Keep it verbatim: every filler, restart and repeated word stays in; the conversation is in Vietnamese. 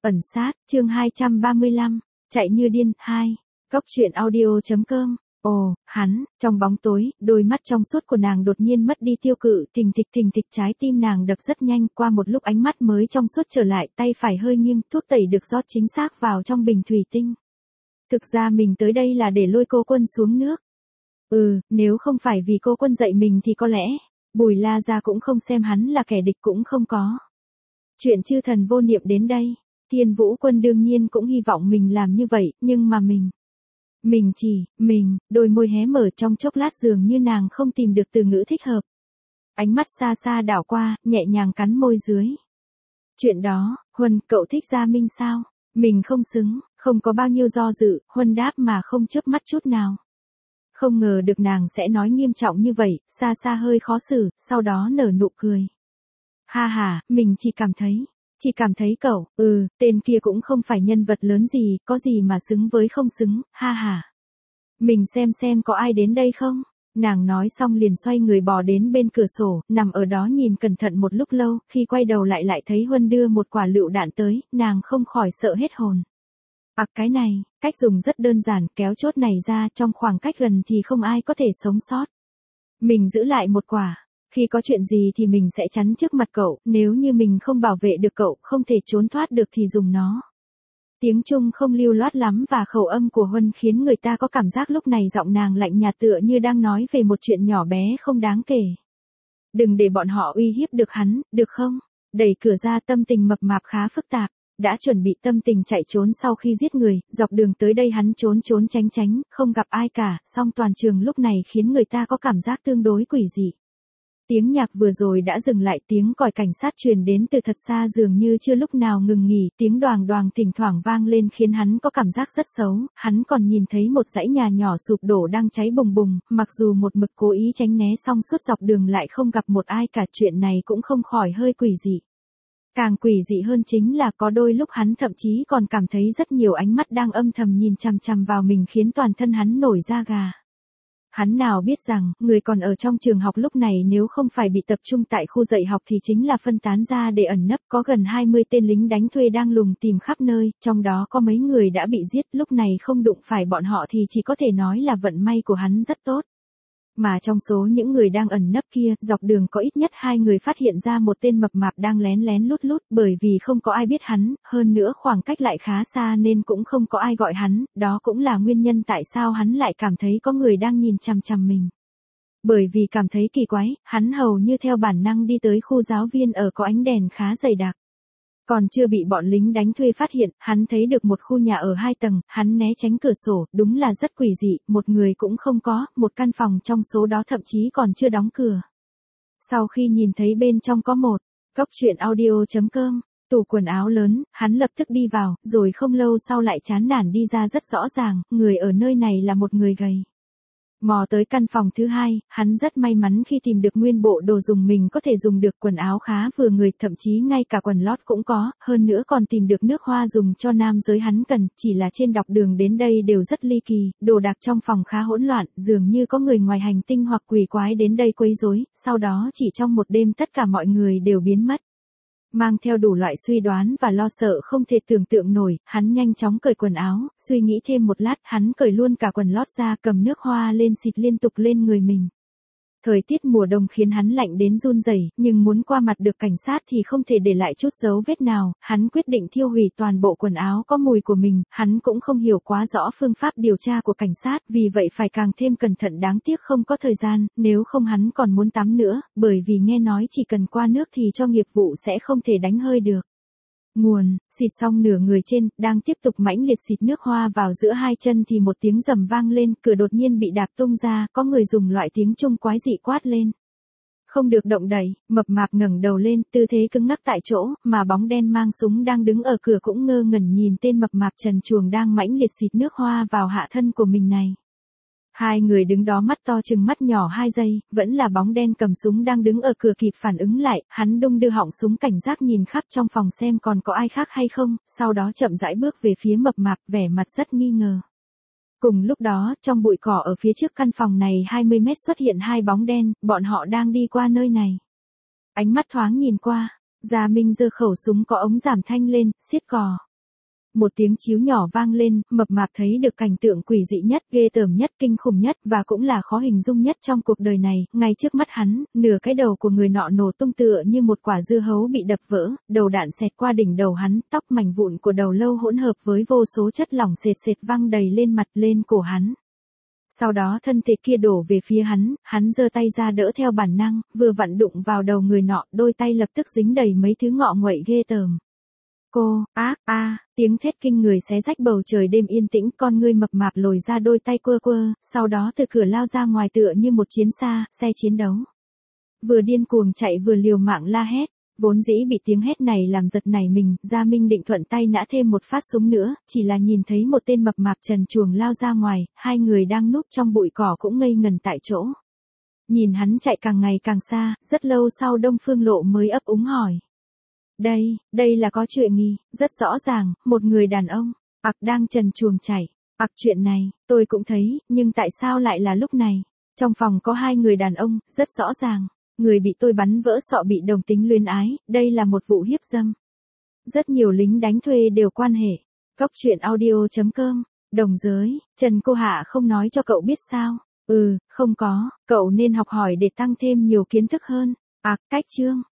Ẩn sát, chương hai trăm ba mươi lăm, chạy như điên, hai. Cốc truyện audio.com. Ồ, hắn, trong bóng tối, đôi mắt trong suốt của nàng đột nhiên mất đi tiêu cự, thình thịch thình thịch trái tim nàng đập rất nhanh, qua một lúc ánh mắt mới trong suốt trở lại, tay phải hơi nghiêng, thuốc tẩy được rót chính xác vào trong bình thủy tinh. Thực ra mình tới đây là để lôi cô Quân xuống nước. Ừ, nếu không phải vì cô Quân dạy mình thì có lẽ, Bùi La Gia cũng không xem hắn là kẻ địch cũng không có. Chuyện chư thần vô niệm đến đây, Thiên Vũ Quân đương nhiên cũng hy vọng mình làm như vậy, nhưng mà mình... Mình chỉ, mình, đôi môi hé mở trong chốc lát dường như nàng không tìm được từ ngữ thích hợp. Ánh mắt xa xa đảo qua, nhẹ nhàng cắn môi dưới. Chuyện đó, Huân, cậu thích Gia Minh sao? Mình không xứng, không có bao nhiêu do dự, Huân đáp mà không chớp mắt chút nào. Không ngờ được nàng sẽ nói nghiêm trọng như vậy, xa xa hơi khó xử, sau đó nở nụ cười. Ha ha, mình chỉ cảm thấy, chỉ cảm thấy cậu, ừ, tên kia cũng không phải nhân vật lớn gì, có gì mà xứng với không xứng, ha ha. Mình xem xem có ai đến đây không? Nàng nói xong liền xoay người bò đến bên cửa sổ, nằm ở đó nhìn cẩn thận một lúc lâu, khi quay đầu lại lại thấy Huân đưa một quả lựu đạn tới, nàng không khỏi sợ hết hồn. À cái này, cách dùng rất đơn giản, kéo chốt này ra trong khoảng cách gần thì không ai có thể sống sót. Mình giữ lại một quả. Khi có chuyện gì thì mình sẽ chắn trước mặt cậu, nếu như mình không bảo vệ được cậu, không thể trốn thoát được thì dùng nó. Tiếng Trung không lưu loát lắm và khẩu âm của Huân khiến người ta có cảm giác lúc này giọng nàng lạnh nhạt tựa như đang nói về một chuyện nhỏ bé không đáng kể. Đừng để bọn họ uy hiếp được hắn, được không? Đẩy cửa ra tâm tình mập mạp khá phức tạp. Đã chuẩn bị tâm tình chạy trốn sau khi giết người, dọc đường tới đây hắn trốn trốn tránh tránh, không gặp ai cả, song toàn trường lúc này khiến người ta có cảm giác tương đối quỷ dị. Tiếng nhạc vừa rồi đã dừng lại, tiếng còi cảnh sát truyền đến từ thật xa dường như chưa lúc nào ngừng nghỉ, tiếng đoàng đoàng thỉnh thoảng vang lên khiến hắn có cảm giác rất xấu, hắn còn nhìn thấy một dãy nhà nhỏ sụp đổ đang cháy bùng bùng, mặc dù một mực cố ý tránh né song suốt dọc đường lại không gặp một ai cả, chuyện này cũng không khỏi hơi quỷ dị. Càng quỷ dị hơn chính là có đôi lúc hắn thậm chí còn cảm thấy rất nhiều ánh mắt đang âm thầm nhìn chằm chằm vào mình khiến toàn thân hắn nổi da gà. Hắn nào biết rằng, người còn ở trong trường học lúc này nếu không phải bị tập trung tại khu dạy học thì chính là phân tán ra để ẩn nấp, có gần hai mươi tên lính đánh thuê đang lùng tìm khắp nơi, trong đó có mấy người đã bị giết, lúc này không đụng phải bọn họ thì chỉ có thể nói là vận may của hắn rất tốt. Mà trong số những người đang ẩn nấp kia, dọc đường có ít nhất hai người phát hiện ra một tên mập mạp đang lén lén lút lút, bởi vì không có ai biết hắn, hơn nữa khoảng cách lại khá xa nên cũng không có ai gọi hắn, đó cũng là nguyên nhân tại sao hắn lại cảm thấy có người đang nhìn chằm chằm mình. Bởi vì cảm thấy kỳ quái, hắn hầu như theo bản năng đi tới khu giáo viên ở có ánh đèn khá dày đặc. Còn chưa bị bọn lính đánh thuê phát hiện, hắn thấy được một khu nhà ở hai tầng, hắn né tránh cửa sổ, đúng là rất quỷ dị, một người cũng không có, một căn phòng trong số đó thậm chí còn chưa đóng cửa. Sau khi nhìn thấy bên trong có một, cốc truyện audio.com, tủ quần áo lớn, hắn lập tức đi vào, rồi không lâu sau lại chán nản đi ra rất rõ ràng, người ở nơi này là một người gầy. Mò tới căn phòng thứ hai, hắn rất may mắn khi tìm được nguyên bộ đồ dùng mình có thể dùng được, quần áo khá vừa người, thậm chí ngay cả quần lót cũng có, hơn nữa còn tìm được nước hoa dùng cho nam giới hắn cần, chỉ là trên dọc đường đến đây đều rất ly kỳ, đồ đạc trong phòng khá hỗn loạn, dường như có người ngoài hành tinh hoặc quỷ quái đến đây quấy rối, sau đó chỉ trong một đêm tất cả mọi người đều biến mất. Mang theo đủ loại suy đoán và lo sợ không thể tưởng tượng nổi, hắn nhanh chóng cởi quần áo, suy nghĩ thêm một lát, hắn cởi luôn cả quần lót ra, cầm nước hoa lên xịt liên tục lên người mình. Thời tiết mùa đông khiến hắn lạnh đến run rẩy, nhưng muốn qua mặt được cảnh sát thì không thể để lại chút dấu vết nào, hắn quyết định thiêu hủy toàn bộ quần áo có mùi của mình, hắn cũng không hiểu quá rõ phương pháp điều tra của cảnh sát, vì vậy phải càng thêm cẩn thận, đáng tiếc không có thời gian, nếu không hắn còn muốn tắm nữa, bởi vì nghe nói chỉ cần qua nước thì cho nghiệp vụ sẽ không thể đánh hơi được. Nguồn, xịt xong nửa người trên, đang tiếp tục mãnh liệt xịt nước hoa vào giữa hai chân thì một tiếng rầm vang lên, cửa đột nhiên bị đạp tung ra, có người dùng loại tiếng Trung quái dị quát lên. Không được động đậy, mập mạp ngẩng đầu lên, tư thế cứng ngắc tại chỗ, mà bóng đen mang súng đang đứng ở cửa cũng ngơ ngẩn nhìn tên mập mạp trần truồng đang mãnh liệt xịt nước hoa vào hạ thân của mình này. Hai người đứng đó mắt to chừng mắt nhỏ hai giây, vẫn là bóng đen cầm súng đang đứng ở cửa kịp phản ứng lại, hắn đung đưa họng súng cảnh giác nhìn khắp trong phòng xem còn có ai khác hay không, sau đó chậm rãi bước về phía mập mạp, vẻ mặt rất nghi ngờ. Cùng lúc đó, trong bụi cỏ ở phía trước căn phòng này hai mươi mét xuất hiện hai bóng đen, bọn họ đang đi qua nơi này. Ánh mắt thoáng nhìn qua, Gia Minh giơ khẩu súng có ống giảm thanh lên, siết cò. một tiếng chíu nhỏ vang lên, mập mạp thấy được cảnh tượng quỷ dị nhất, ghê tởm nhất, kinh khủng nhất và cũng là khó hình dung nhất trong cuộc đời này, ngay trước mắt hắn, nửa cái đầu của người nọ nổ tung tựa như một quả dưa hấu bị đập vỡ, đầu đạn xẹt qua đỉnh đầu hắn, tóc mảnh vụn của đầu lâu hỗn hợp với vô số chất lỏng sệt sệt văng đầy lên mặt lên cổ hắn. Sau đó thân thể kia đổ về phía hắn, hắn giơ tay ra đỡ theo bản năng, vừa vặn đụng vào đầu người nọ, đôi tay lập tức dính đầy mấy thứ ngọ nguậy ghê tởm. Cô, á, a, tiếng thét kinh người xé rách bầu trời đêm yên tĩnh, con ngươi mập mạp lồi ra đôi tay quơ quơ, sau đó từ cửa lao ra ngoài tựa như một chiến xa, xe chiến đấu. Vừa điên cuồng chạy vừa liều mạng la hét. Vốn dĩ bị tiếng hét này làm giật nảy mình, Gia Minh định thuận tay nã thêm một phát súng nữa, chỉ là nhìn thấy một tên mập mạp trần truồng lao ra ngoài, hai người đang núp trong bụi cỏ cũng ngây ngần tại chỗ. Nhìn hắn chạy càng ngày càng xa, rất lâu sau Đông Phương Lộ mới ấp úng hỏi. Đây, đây là có chuyện nghi, rất rõ ràng, một người đàn ông, ặc đang trần truồng chạy, ặc chuyện này, tôi cũng thấy, nhưng tại sao lại là lúc này? Trong phòng có hai người đàn ông, rất rõ ràng. Người bị tôi bắn vỡ sọ bị đồng tính luyến ái, đây là một vụ hiếp dâm. Rất nhiều lính đánh thuê đều quan hệ. Cóc truyện audio chấm com, đồng giới, Trần Cô Hạ không nói cho cậu biết sao? Ừ, không có, cậu nên học hỏi để tăng thêm nhiều kiến thức hơn. À, cách chương.